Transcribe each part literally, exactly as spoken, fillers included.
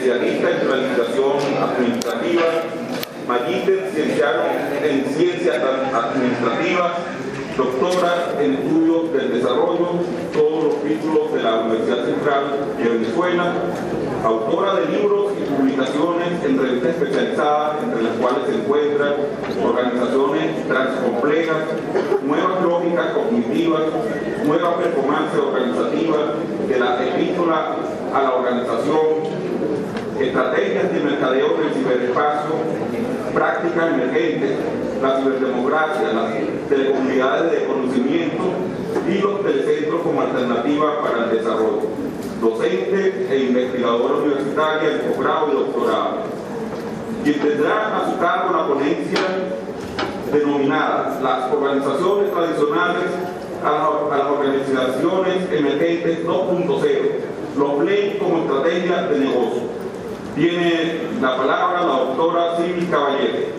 especialista en planificación administrativa, magíster cienciano en ciencias administrativas, doctora en estudios del desarrollo, todos los títulos de la Universidad Central de Venezuela, autora de libros y publicaciones en revistas especializadas, entre las cuales se encuentran Organizaciones Transcomplejas, Nuevas Lógicas Cognitivas, Nueva Performance Organizativa, de la Epístola a la Organización, Estrategias de Mercadeo del Ciberespacio, Prácticas Emergentes, la Ciberdemocracia, las Telecomunidades de Conocimiento y los Telecentros como Alternativa para el Desarrollo, docente e investigadora universitaria en posgrado y doctorado, quien tendrá a su cargo la ponencia denominada Las organizaciones tradicionales a, la, a las organizaciones emergentes dos punto cero, los P L E I como estrategia de negocio. Tiene la palabra la doctora Silvi Caballero.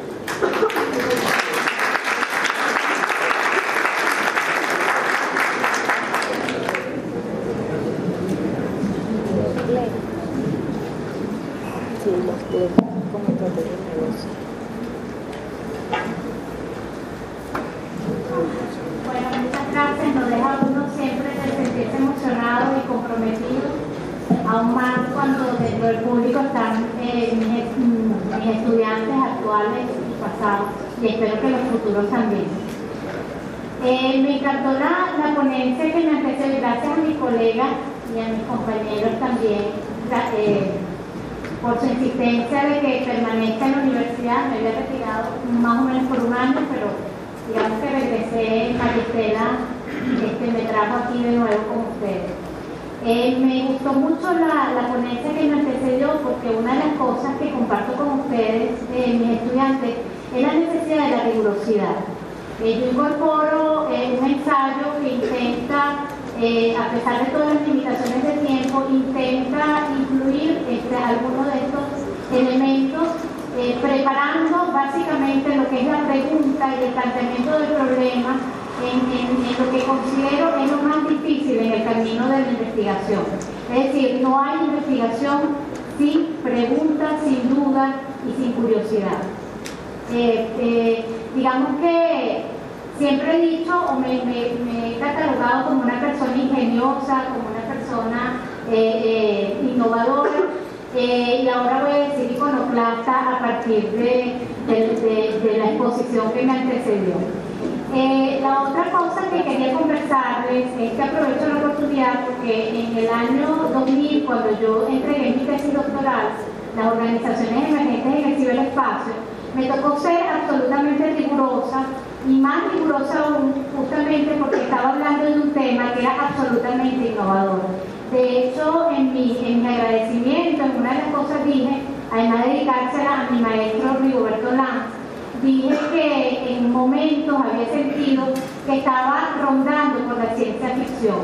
Bueno, muchas gracias. Nos deja uno siempre de sentirse emocionado y comprometido, aún más cuando dentro del público están eh, mis, mis estudiantes actuales y pasados, y espero que los futuros también. Eh, me encantó la, la ponencia que me empecé, gracias a mis colegas y a mis compañeros también, eh, por su insistencia de que permanezca en la universidad. Me había retirado más o menos por un año, pero digamos que regresé, Maristela este, me trajo aquí de nuevo con ustedes. Eh, me gustó mucho la, la ponencia que me antecedió, porque una de las cosas que comparto con ustedes, eh, mis estudiantes, es la necesidad de la rigurosidad. Eh, yo incorporo eh, un ensayo que intenta, eh, a pesar de todas las limitaciones de tiempo, intenta incluir este, algunos de estos elementos, eh, preparando básicamente lo que es la pregunta y el planteamiento del problema en, en, en lo que considero es lo más difícil en el camino de la investigación. Es decir, no hay investigación sin preguntas, sin duda y sin curiosidad. Eh, eh, digamos que siempre he dicho o me, me, me he catalogado como una persona ingeniosa, como una persona eh, eh, innovadora, eh, y ahora voy a decir iconoclasta a partir de, de, de, de la exposición que me antecedió. Eh, la otra cosa que quería conversarles es que aprovecho la oportunidad porque en el año dos mil, cuando yo entregué mi tesis doctoral, las organizaciones emergentes en el ciberespacio, me tocó ser absolutamente rigurosa, y más rigurosa aún, justamente porque estaba hablando de un tema que era absolutamente innovador. De hecho, en mi, en mi agradecimiento, en una de las cosas dije, además de dedicársela a mi maestro Rigoberto Lanz, dije que en momentos había sentido que estaba rondando por la ciencia ficción.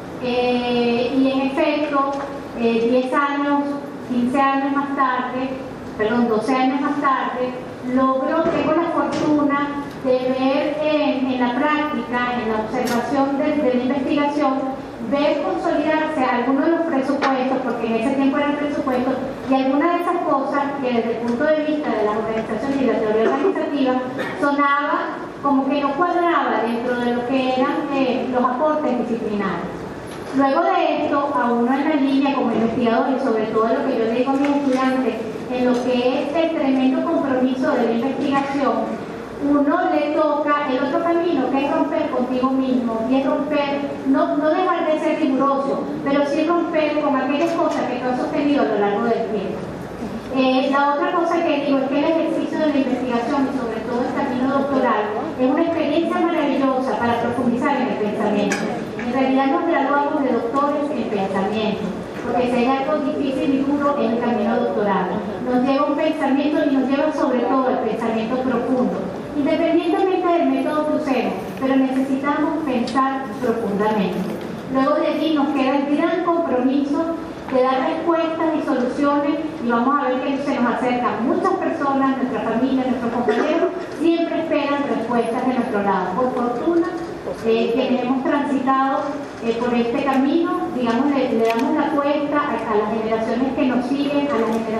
Eh, y en efecto, eh, diez años, quince años más tarde, perdón, doce años más tarde, logro, tengo la fortuna de ver en, en la práctica, en la observación de, de la investigación, ver consolidarse algunos de los presupuestos, porque en ese tiempo eran presupuestos, y algunas de esas cosas que desde el punto de vista de las organizaciones y la teoría organizativa sonaba como que no cuadraba dentro de lo que eran eh, los aportes disciplinarios. Luego de esto, a uno en la línea como investigador, y sobre todo lo que yo le digo a mis estudiantes, en lo que es el tremendo compromiso de la investigación, uno le toca el otro camino, que es romper contigo mismo, y es romper, no, no dejar de ser riguroso, pero sí romper con aquellas cosas que tú has sostenido a lo largo del tiempo. Eh, la otra cosa que digo es que el ejercicio de la investigación, y sobre todo el camino doctoral, es una experiencia maravillosa para profundizar en el pensamiento. En realidad nos graduamos de doctores en pensamiento, porque si hay algo difícil y duro es el camino doctoral. Nos lleva un pensamiento y nos lleva sobre todo al pensamiento profundo, independientemente del método que usemos, pero necesitamos pensar profundamente. Luego de allí nos queda el gran compromiso de dar respuestas y soluciones, y vamos a ver que se nos acercan muchas personas, nuestra familia, nuestros compañeros, siempre esperan respuestas de nuestro lado. Por fortuna, eh, quienes hemos transitado eh, por este camino, digamos, le, le damos la apuesta a, a las generaciones que nos siguen, a las generaciones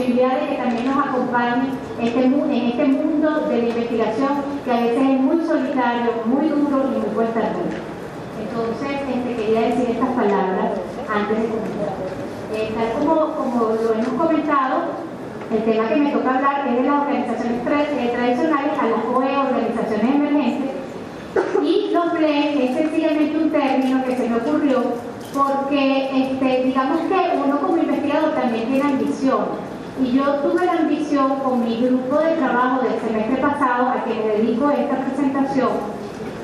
posibilidad de que también nos acompañe este, en este mundo de la investigación que a veces es muy solitario, muy duro y muy cuesta arriba. Entonces, este, quería decir estas palabras antes de comenzar. Eh, tal como, como lo hemos comentado, el tema que me toca hablar es de las organizaciones tra eh, tradicionales a las O E, organizaciones emergentes, y los B L E M es sencillamente un término que se me ocurrió porque este, digamos que uno como investigador también tiene ambición, y yo tuve la ambición con mi grupo de trabajo del semestre pasado a que me dedico a esta presentación,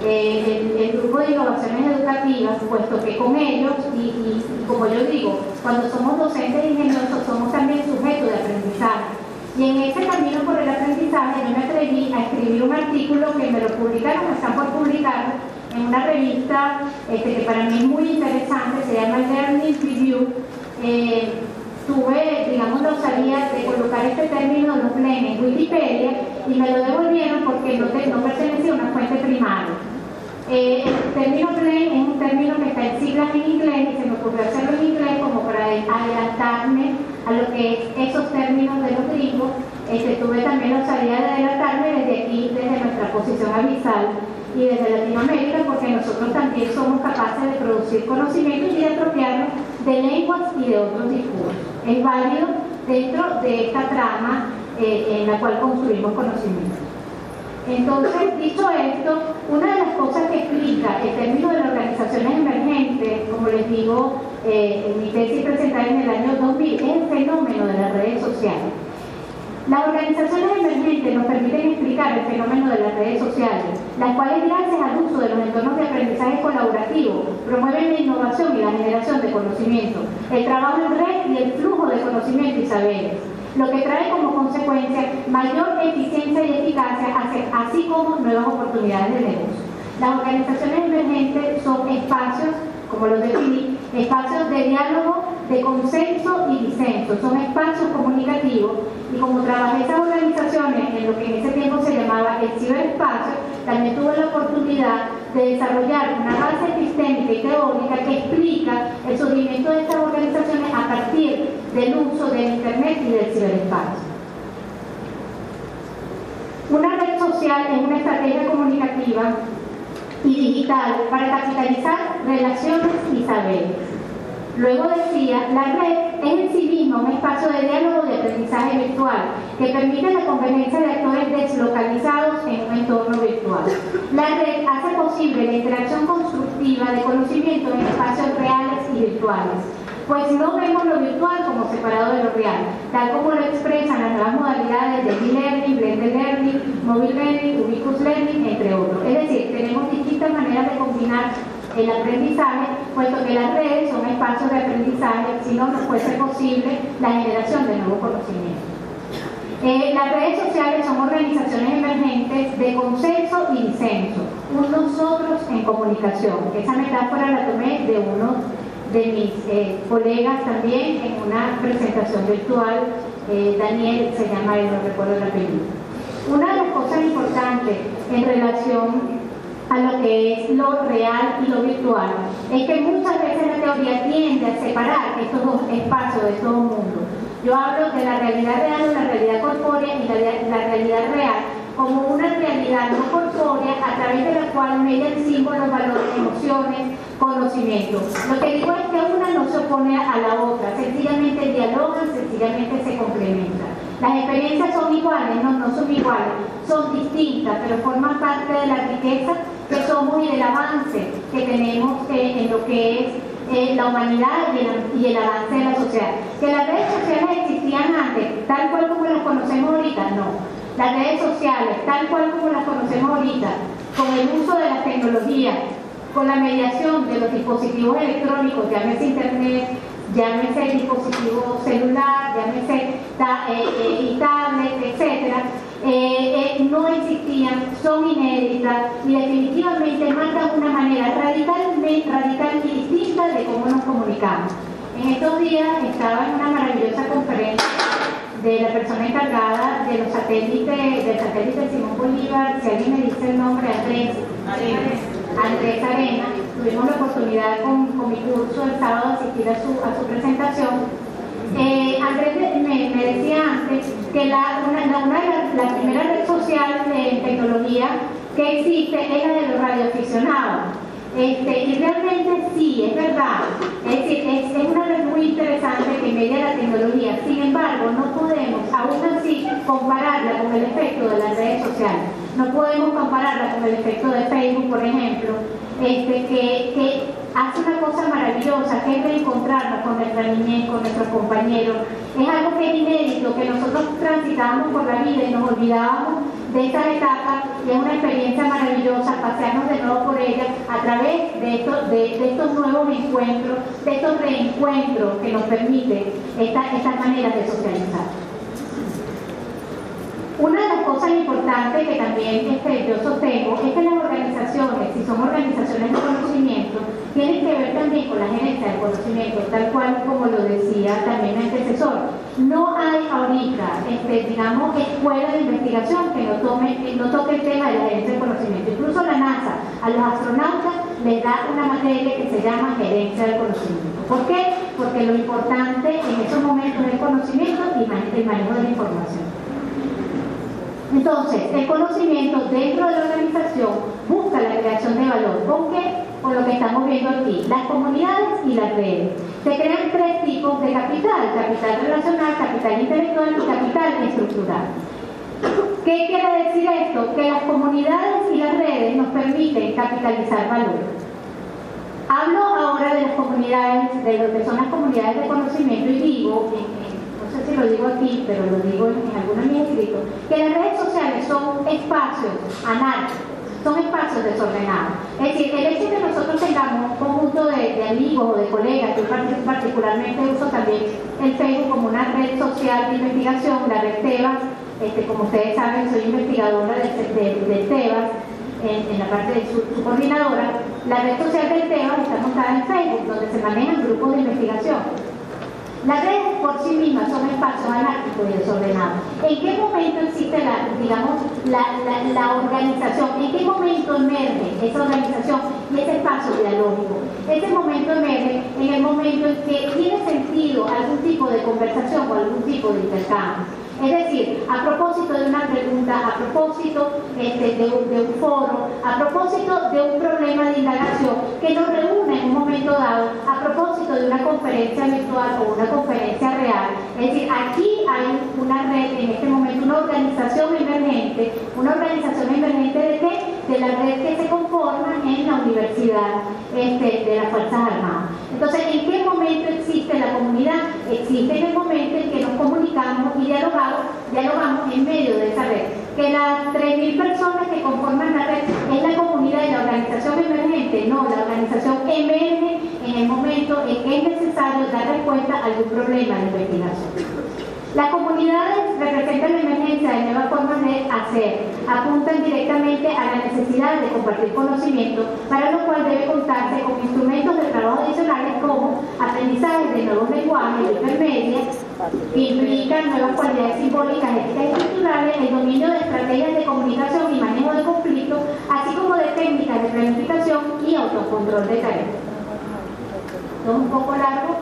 eh, el, el grupo de innovaciones educativas, puesto que con ellos, y, y, y como yo digo, cuando somos docentes e ingeniosos somos también sujetos de aprendizaje, y en ese camino por el aprendizaje yo me atreví a escribir un artículo que me lo publicaron, están por publicar en una revista este, que para mí es muy interesante, se llama Learning Review. Eh, tuve, digamos, la osadía de colocar este término de los B L E M en Wikipedia y me lo devolvieron porque no, te, no pertenecía a una fuente primaria. Eh, el término B L E M es un término que está en siglas en inglés y se me ocurrió hacerlo en inglés como para adelantarme a lo que es esos términos de los gringos. Este, tuve también la osadía de adelantarme desde aquí, desde nuestra posición abisal y desde Latinoamérica, porque nosotros también somos capaces de producir conocimiento y de apropiarnos de lenguas y de otros discursos. Es válido dentro de esta trama eh, en la cual construimos conocimiento. Entonces, dicho esto, una de las cosas que explica el término de las organizaciones emergentes, como les digo, eh, en mi tesis presentada en el año dos mil, es el fenómeno de las redes sociales. Las organizaciones emergentes nos permiten explicar el fenómeno de las redes sociales, las cuales, gracias al uso de los entornos de aprendizaje colaborativo, promueven la innovación y la generación de conocimiento, el trabajo en red y el flujo de conocimiento y saberes, lo que trae como consecuencia mayor eficiencia y eficacia, así como nuevas oportunidades de negocio. Las organizaciones emergentes son espacios, como los definí, espacios de diálogo, de consenso y disenso, son espacios comunicativos, y como trabajé esas organizaciones en lo que en ese tiempo se llamaba el ciberespacio, también tuve la oportunidad de desarrollar una base epistémica y teórica que explica el surgimiento de estas organizaciones a partir del uso del Internet y del ciberespacio. Una red social es una estrategia comunicativa y digital para capitalizar relaciones y saberes. Luego decía, la red es en sí misma un espacio de diálogo de aprendizaje virtual que permite la convergencia de actores deslocalizados en un entorno virtual. La red hace posible la interacción constructiva de conocimiento en espacios reales y virtuales, pues no vemos lo virtual como separado de lo real, tal como lo expresan las nuevas modalidades de e-learning, blended learning, mobile learning, ubiquitous learning, entre otros. Es decir, tenemos distintas maneras de combinar el aprendizaje, puesto que las redes son espacios de aprendizaje, si no, no fuese posible la generación de nuevos conocimientos. Eh, las redes sociales son organizaciones emergentes de consenso y disenso, un nosotros en comunicación. Esa metáfora la tomé de uno de mis eh, colegas también en una presentación virtual, eh, Daniel se llama él, no recuerdo el apellido. Una de las cosas importantes en relación a lo que es lo real y lo virtual es que muchas veces la teoría tiende a separar estos dos espacios de todo mundo. Yo hablo de la realidad real o la realidad corpórea y la, la realidad real como una realidad no corpórea a través de la cual median símbolos, valores, emociones, conocimiento. Lo que digo es que una no se opone a la otra, sencillamente dialogan, sencillamente se complementan. Las experiencias son iguales, no, no son iguales, son distintas, pero forman parte de la riqueza que somos y del avance que tenemos eh, en lo que es eh, la humanidad y el, y el avance de la sociedad. Que las redes sociales existían antes, tal cual como las conocemos ahorita, no. Las redes sociales, tal cual como las conocemos ahorita, con el uso de las tecnologías, con la mediación de los dispositivos electrónicos, llámese internet, llámese dispositivo celular, llámese ta, eh, eh, tablet, etcétera, eh, eh, no existían, son inéditas y definitivamente marcan una manera radicalmente radical y distinta de cómo nos comunicamos. En estos días estaba en una maravillosa conferencia de la persona encargada de los satélites, del satélite Simón Bolívar, si alguien me dice el nombre, Andrés Arena. Andrés Arena. Tuvimos la oportunidad con, con mi curso el sábado de asistir a su, a su presentación. Eh, Andrés me, me decía que la, una, la, una de las la primera red social en tecnología que existe es la de los radioaficionados. Este, y realmente sí, es verdad, es decir, es, es una red muy interesante que media la tecnología. Sin embargo, no podemos aún así compararla con el efecto de las redes sociales. No podemos compararla con el efecto de Facebook, por ejemplo, este, que, que hace una cosa maravillosa, que es reencontrarnos con nuestra niñez, con nuestros compañeros. Es algo que es inédito, que nosotros transitábamos por la vida y nos olvidábamos de estas etapas, y es una experiencia maravillosa pasearnos de nuevo por ella a través de estos, de, de estos nuevos encuentros, de estos reencuentros que nos permiten esta, estas maneras de socializar. Una de las cosas importantes que también este, yo sostengo es que las organizaciones, si son organizaciones de conocimiento, tienen que ver también con la gerencia del conocimiento, tal cual como lo decía también el antecesor. No hay ahorita, este, digamos, escuela de investigación que no, tome, que no toque el tema de la gerencia del conocimiento. Incluso la NASA, a los astronautas, les da una materia que se llama gerencia del conocimiento. ¿Por qué? Porque lo importante en esos momentos es el conocimiento y el manejo de la información. Entonces, el conocimiento dentro de la organización busca la creación de valor. ¿Con qué? Con lo que estamos viendo aquí, las comunidades y las redes. Se crean tres tipos de capital: capital relacional, capital intelectual y capital estructural. ¿Qué quiere decir esto? Que las comunidades y las redes nos permiten capitalizar valor. Hablo ahora de las comunidades, de lo que son las comunidades de conocimiento, y digo, no sé si lo digo aquí, pero lo digo en, en algunos de mis escritos, que las redes sociales son espacios anárquicos, son espacios desordenados. Es decir, el hecho de que nosotros tengamos un conjunto de, de amigos o de colegas, yo particularmente uso también el Facebook como una red social de investigación, la red Tebas, este, como ustedes saben, soy investigadora del de, de Tebas, en, en la parte de su, su coordinadora. La red social del Tebas está montada en Facebook, donde se manejan grupos de investigación. Las redes por sí mismas son espacios anárquicos y desordenados. ¿En qué momento existe la, digamos, la, la, la organización? ¿En qué momento emerge esa organización y ese espacio dialógico? Ese momento emerge en el momento en que tiene sentido algún tipo de conversación o algún tipo de intercambio. Es decir, a propósito de una pregunta, a propósito este, de, un, de un foro, a propósito de un problema de indagación que nos reúne en un momento dado, a propósito de una conferencia virtual o una conferencia real. Es decir, aquí hay una red, en este momento, una organización emergente. ¿Una organización emergente de qué? De la red que se conforma en la universidad este, de las Fuerzas Armadas. Entonces, ¿en qué momento existe la comunidad? Existe en el momento en que nos comunicamos y dialogamos dialogamos en medio de esa red. Que las tres mil personas que conforman la red es la comunidad y la organización emergente. No, la organización emerge en el momento en que es necesario dar respuesta a algún problema de investigación. Las comunidades representan la emergencia de nuevas formas de hacer, apuntan directamente a la necesidad de compartir conocimiento, para lo cual debe contarse con instrumentos de trabajo adicionales como aprendizaje de nuevos lenguajes, hipermedia, que implican nuevas cualidades simbólicas, éticas y estructurales, el dominio de estrategias de comunicación y manejo de conflictos, así como de técnicas de planificación y autocontrol de tareas. Esto es un poco largo.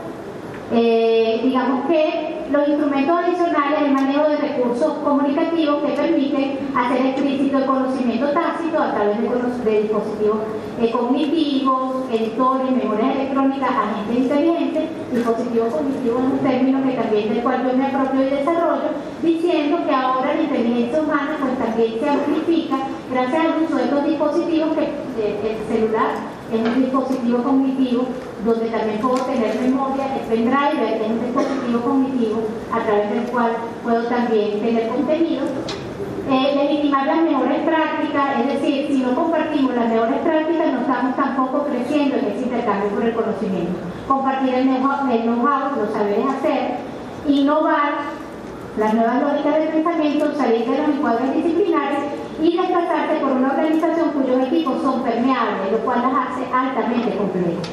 Eh, digamos que los instrumentos adicionales, el manejo de recursos comunicativos que permiten hacer explícito el conocimiento tácito a través de, de dispositivos eh, cognitivos, editores, memorias electrónicas, agentes inteligentes. Dispositivos cognitivos es un término que también del cual yo me apropio y desarrollo, diciendo que ahora la inteligencia humana pues también se amplifica gracias al uso de estos dispositivos, que eh, el celular es un dispositivo cognitivo donde también puedo tener memoria, el pendrive es un dispositivo cognitivo a través del cual puedo también tener contenido. Eh, legitimar las mejores prácticas, es decir, si no compartimos las mejores prácticas no estamos tampoco creciendo en ese intercambio por el conocimiento. Compartir el know-how, el know-how, los saberes hacer, innovar las nuevas lógicas de pensamiento, salir de los encuadres disciplinares y desplazarse por una organización cuyos equipos son permeables, lo cual las hace altamente complejas.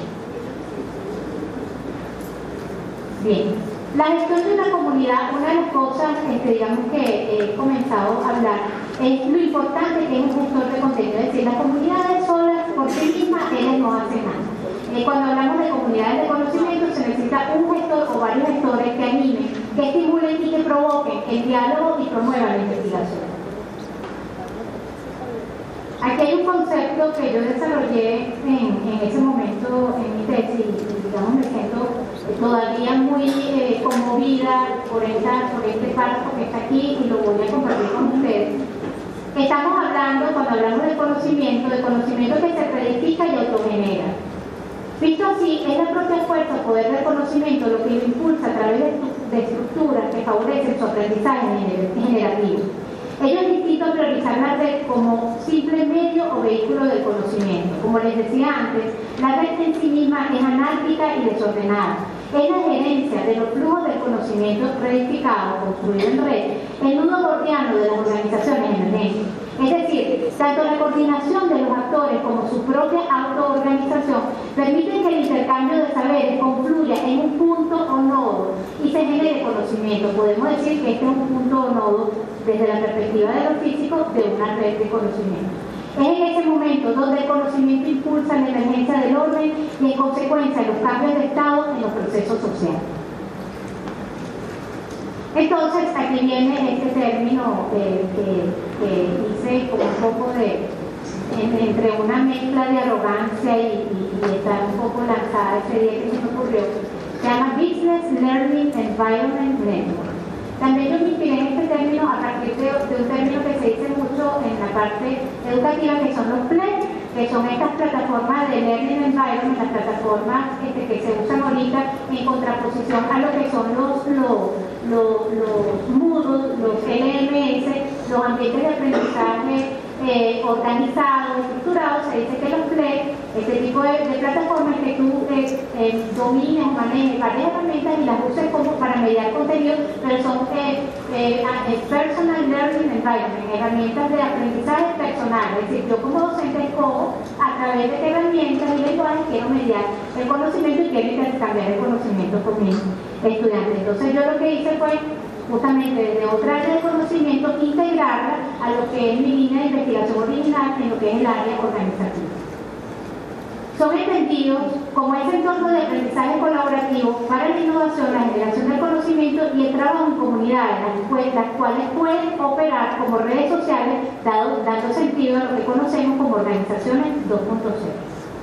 Bien, la gestión de una comunidad, una de las cosas que digamos que he comenzado a hablar es lo importante que es un gestor de contenido. Es decir, las comunidades solas por sí mismas ellas no hacen nada. Eh, cuando hablamos de comunidades de conocimiento se necesita un gestor o varios gestores que animen, que estimulen y que provoquen el diálogo y promuevan la investigación. Aquí hay un concepto que yo desarrollé en, en ese momento en mi tesis y digamos me siento todavía muy eh, conmovida por, esta, por este párrafo que está aquí y lo voy a compartir con ustedes. Estamos hablando, cuando hablamos de conocimiento, de conocimiento que se predifica y autogenera. Visto así, es la propia fuerza o poder del conocimiento lo que lo impulsa a través de, de estructuras que favorecen su aprendizaje generativo. Ello es distinto a priorizar la red como simple medio o vehículo del conocimiento. Como les decía antes, la red en sí misma es anárquica y desordenada. Es la gerencia de los flujos del conocimiento reedificado, construido en red, el nudo gordiano de las organizaciones emergentes. Es decir, tanto la coordinación de los actores como su propia autoorganización permiten que el intercambio de saberes confluya en un punto o nodo y se genere conocimiento. Podemos decir que este es un punto o nodo desde la perspectiva de lo físico de una red de conocimiento. Es en ese momento donde el conocimiento impulsa la emergencia del orden y en consecuencia los cambios de estado en los procesos sociales. Entonces, aquí viene este término eh, que, que hice como un poco de, en, entre una mezcla de arrogancia y, y, y estar un poco lanzada ese día que se me ocurrió. Se llama Business Learning Environment Network. También yo me inspiré en este término a partir de, de un término que se dice mucho en la parte educativa, que son los P L E, que son estas plataformas de Learning Environment, las plataformas este, que se usan ahorita en contraposición a lo que son los, los, los, los Moodle, los L M S, los ambientes de aprendizaje eh, organizados, estructurados. Se dice que los P L E, este tipo de, de plataformas que tú eh, eh, domines o manejes varias herramientas y las uses como para mediar contenido, pero son eh, eh, Personal Learning Environment, herramientas de aprendizaje personal. Es decir, yo como docente escojo a través de qué herramientas y lenguajes quiero mediar el conocimiento y quiero intercambiar el conocimiento con mis estudiantes. Entonces yo lo que hice fue justamente desde otra área de conocimiento integrarla a lo que es mi línea de investigación original en lo que es el área organizativa. Son entendidos como ese entorno de aprendizaje colaborativo para la innovación, la generación del conocimiento y el trabajo en comunidades, las cuales pueden operar como redes sociales, dado, dando sentido a lo que conocemos como organizaciones dos punto cero.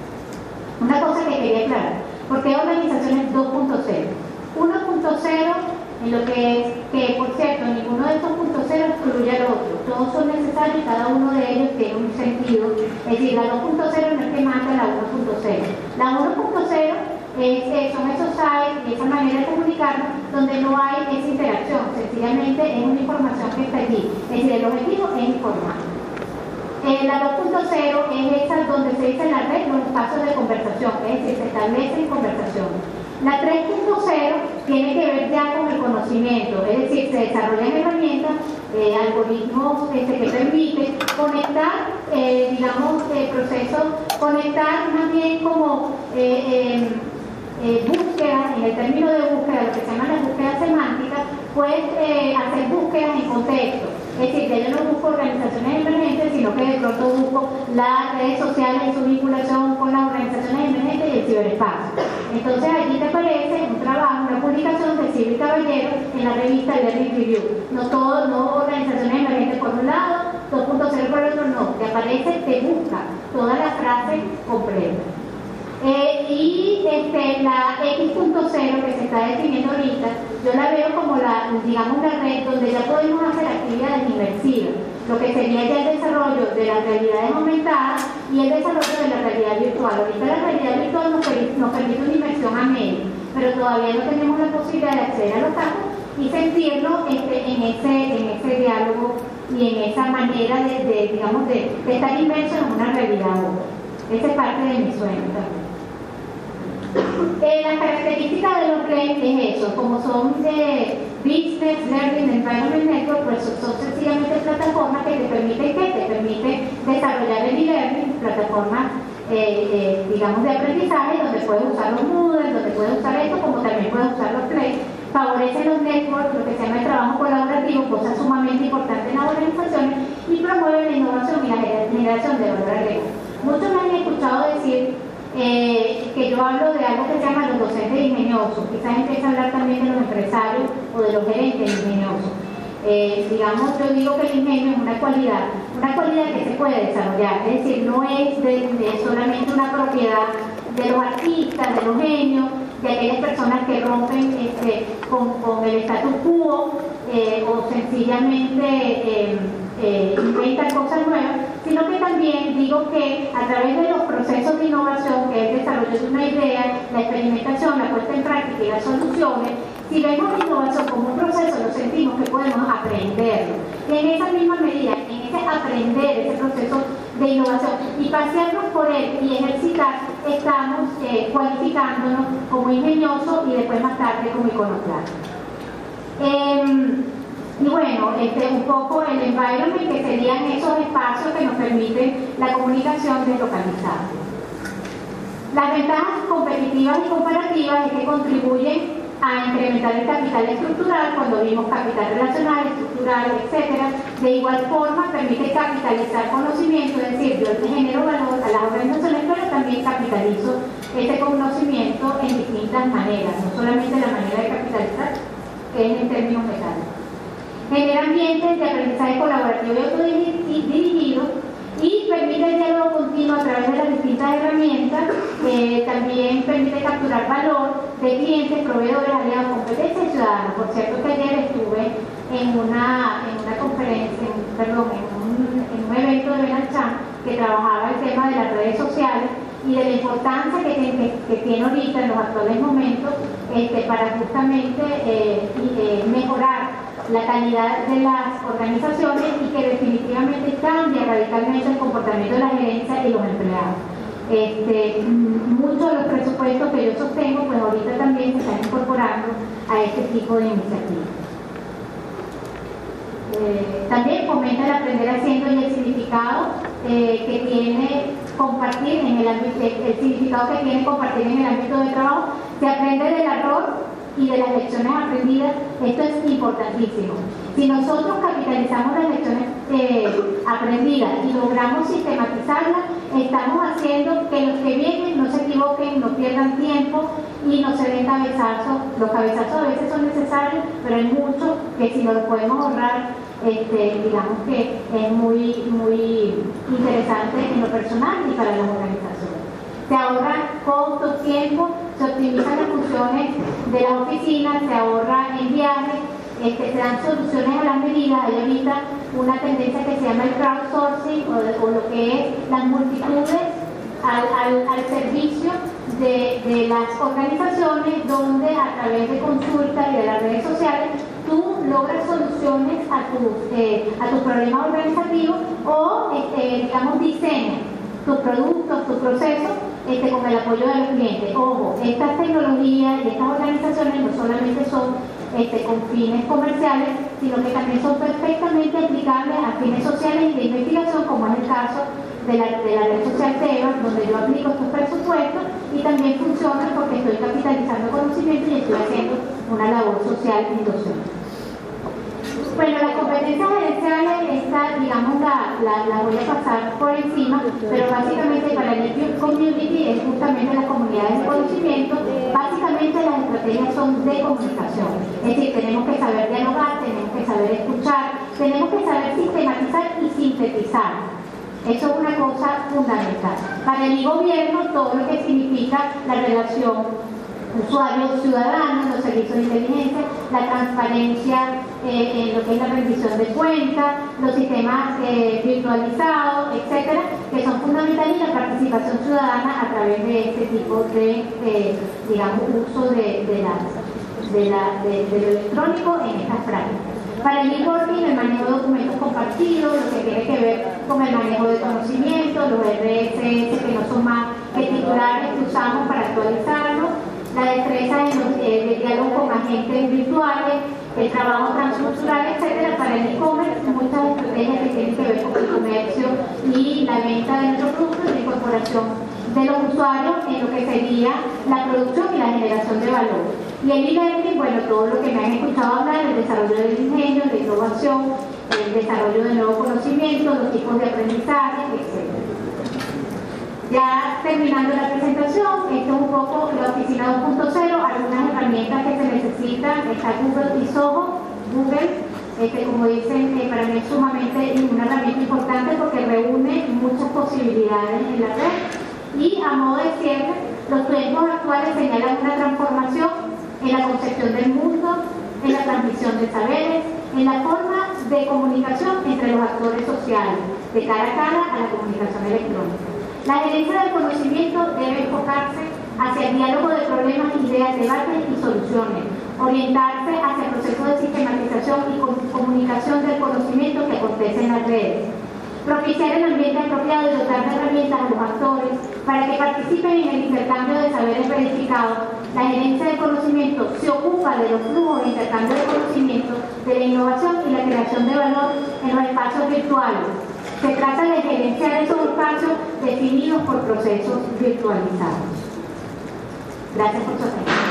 Una cosa que quería aclarar, ¿por qué organizaciones dos punto cero? uno punto cero en lo que es, que por cierto, ninguno de estos puntos cero excluye al otro, todos son necesarios y cada uno de ellos tiene un sentido. Es decir, la dos punto cero no es que mata la uno punto cero. La uno punto cero es, eh, son esos sites y esa manera de comunicarnos donde no hay esa interacción, sencillamente es una información que está allí. Es decir, el objetivo es informar. Eh, la dos punto cero es esa donde se dice en la red los espacios de conversación, es decir, se establecen conversaciones. La tres punto cero tiene que ver ya con el conocimiento, es decir, se desarrollan herramientas, eh, algoritmos este, que permiten conectar, eh, digamos, eh, procesos, conectar más bien como eh, eh, eh, búsquedas, en el término de búsqueda, lo que se llama la búsqueda semántica, pues eh, hacer búsquedas en contexto. Es decir, ya yo no busco organizaciones emergentes, sino que de pronto busco las redes sociales en su vinculación con las organizaciones emergentes y el ciberespacio. Entonces allí te aparece un trabajo, una publicación de Silvia Caballero en la revista Learning Review. No todo, no organizaciones emergentes por un lado, dos punto cero por el otro, no. Te aparece, te busca toda la frase completa. Eh, y este, la X punto cero que se está definiendo ahorita, yo la veo como la, digamos, la red donde ya podemos hacer actividades inmersivas, lo que sería ya el desarrollo de las realidades aumentadas y el desarrollo de la realidad virtual. Ahorita la realidad virtual nos, nos permite una inmersión a medio, pero todavía no tenemos la posibilidad de acceder a los campos y sentirnos este, en, ese, en ese diálogo y en esa manera de, de digamos, de, de estar inmersos en una realidad u otra. Esa es parte de mi sueño también. Eh, las características de los P L E es eso, como son de Business Learning Environment Network, pues son sencillamente plataformas que te permiten, ¿qué? Te permiten desarrollar el e-learning, plataformas eh, eh, digamos de aprendizaje, donde puedes usar los Moodle, donde puedes usar esto, como también puedes usar los P L E. Favorecen los networks, lo que se llama el trabajo colaborativo, cosa sumamente importante en las organizaciones, y promueven la innovación y la generación de valor agregado. Muchos me han escuchado decir Eh, que yo hablo de algo que se llama los docentes ingeniosos, quizás empieza a hablar también de los empresarios o o de los gerentes ingeniosos. Eh, digamos, yo digo que el ingenio es una cualidad, una cualidad que se puede desarrollar, es decir, no es de, de solamente una propiedad de los artistas, de los genios, de aquellas personas que rompen este, con, con el status quo eh, o sencillamente eh, eh, inventan cosas nuevas, sino que también digo que a través de los procesos de innovación, que es el desarrollo de una idea, la experimentación, la puesta en práctica y las soluciones, si vemos la innovación como un proceso, lo sentimos que podemos aprenderlo. Y en esa misma medida, en ese aprender, ese proceso de innovación y pasearnos por él y ejercitar, estamos eh, cualificándonos como ingeniosos y después más tarde como iconoclastas. Eh, y bueno, este, un poco el environment, que serían esos espacios que nos permiten la comunicación deslocalizada. Las ventajas competitivas y comparativas es que contribuyen a incrementar el capital estructural, cuando vimos capital relacional, estructural, etcétera. De igual forma, permite capitalizar conocimiento, es decir, yo le genero valor a las organizaciones, pero también capitalizo ese conocimiento en distintas maneras, no solamente la manera de capitalizar, que es en términos mecánicos. Genera ambientes de aprendizaje colaborativo y autodirigido, y permite el diálogo continuo a través de las distintas herramientas. Eh, también permite capturar valor de clientes, proveedores, aliados, competencia y ciudadanos. Por cierto que ayer estuve en una, en una conferencia, en, perdón, en un, en un evento de Benalchan que trabajaba el tema de las redes sociales y de la importancia que, que, que tiene ahorita en los actuales momentos este, para justamente eh, y, eh, mejorar la calidad de las organizaciones y que definitivamente cambia radicalmente el comportamiento de la gerencia y los empleados. Este, muchos de los presupuestos que yo sostengo, pues ahorita también se están incorporando a este tipo de iniciativas. Eh, también fomenta el aprender haciendo y el significado eh, que tiene compartir en el ámbito, el significado que tiene compartir en el ámbito de trabajo. Se aprende del error y de las lecciones aprendidas. Esto es importantísimo. Si nosotros capitalizamos las lecciones eh, aprendidas y logramos sistematizarlas, estamos haciendo que los que vienen no se equivoquen, no pierdan tiempo y no se den cabezazos. Los cabezazos a veces son necesarios, pero hay muchos que si nos los podemos ahorrar, este, digamos que es muy, muy interesante en lo personal y para las organizaciones. Se ahorran costos, tiempo, se optimizan las funciones de las oficinas, se ahorra en viajes, este, se dan soluciones a las medidas. Hay ahorita una tendencia que se llama el crowdsourcing o, de, o lo que es las multitudes al, al, al servicio de, de las organizaciones, donde a través de consultas y de las redes sociales tú logras soluciones a tus, eh, a tus problemas organizativos o este, digamos diseñas tus productos, tus procesos este, con el apoyo de los clientes. Ojo, estas tecnologías y estas organizaciones no solamente son este, con fines comerciales, sino que también son perfectamente aplicables a fines sociales y de investigación, como es el caso de la, de la red social Tebas, donde yo aplico estos presupuestos y también funciona porque estoy capitalizando conocimiento y estoy haciendo una labor social y docente. Bueno, las competencias gerenciales, esta, digamos, la, la, la voy a pasar por encima, pero básicamente para el Liquid Community es justamente las comunidades de conocimiento. Básicamente las estrategias son de comunicación, es decir, tenemos que saber dialogar, tenemos que saber escuchar, tenemos que saber sistematizar y sintetizar. Eso es una cosa fundamental. Para el gobierno, todo lo que significa la relación usuarios ciudadanos, los servicios de inteligencia, la transparencia eh, en lo que es la rendición de cuentas, los sistemas eh, virtualizados, etcétera, que son fundamentales, y la participación ciudadana a través de este tipo de, de digamos, uso de, de, la, de, la, de, de lo electrónico en estas prácticas. Para el e-working, el manejo de documentos compartidos, lo que tiene que ver con el manejo de conocimientos, los R S S que no son más que titulares que usamos para actualizarlos, la destreza en los eh, diálogos con agentes virtuales, el trabajo transcultural, etcétera. Para el e-commerce, muchas estrategias que tienen que ver con el comercio y la venta de nuestros productos, la incorporación de los usuarios en lo que sería la producción y la generación de valor. Y el e-learning, bueno, todo lo que me han escuchado hablar, el desarrollo del ingenio, la innovación, el desarrollo de nuevos conocimientos, los tipos de aprendizaje, etcétera. Ya terminando la presentación, esto es un poco la oficina dos punto cero, algunas herramientas que se necesitan, está Google y Zoho. Google, este, como dicen, eh, para mí es sumamente una herramienta importante porque reúne muchas posibilidades en la red. Y a modo de cierre, los tiempos actuales señalan una transformación en la concepción del mundo, en la transmisión de saberes, en la forma de comunicación entre los actores sociales, de cara a cara a la comunicación electrónica. La gerencia del conocimiento debe enfocarse hacia el diálogo de problemas, ideas, debates y soluciones, orientarse hacia el proceso de sistematización y comunicación del conocimiento que acontece en las redes, propiciar el ambiente apropiado y dotar de herramientas a los actores para que participen en el intercambio de saberes verificados. La gerencia del conocimiento se ocupa de los flujos de intercambio de conocimiento, de la innovación y la creación de valor en los espacios virtuales. Se trata de gerenciar esos espacios definidos por procesos virtualizados. Gracias por su atención.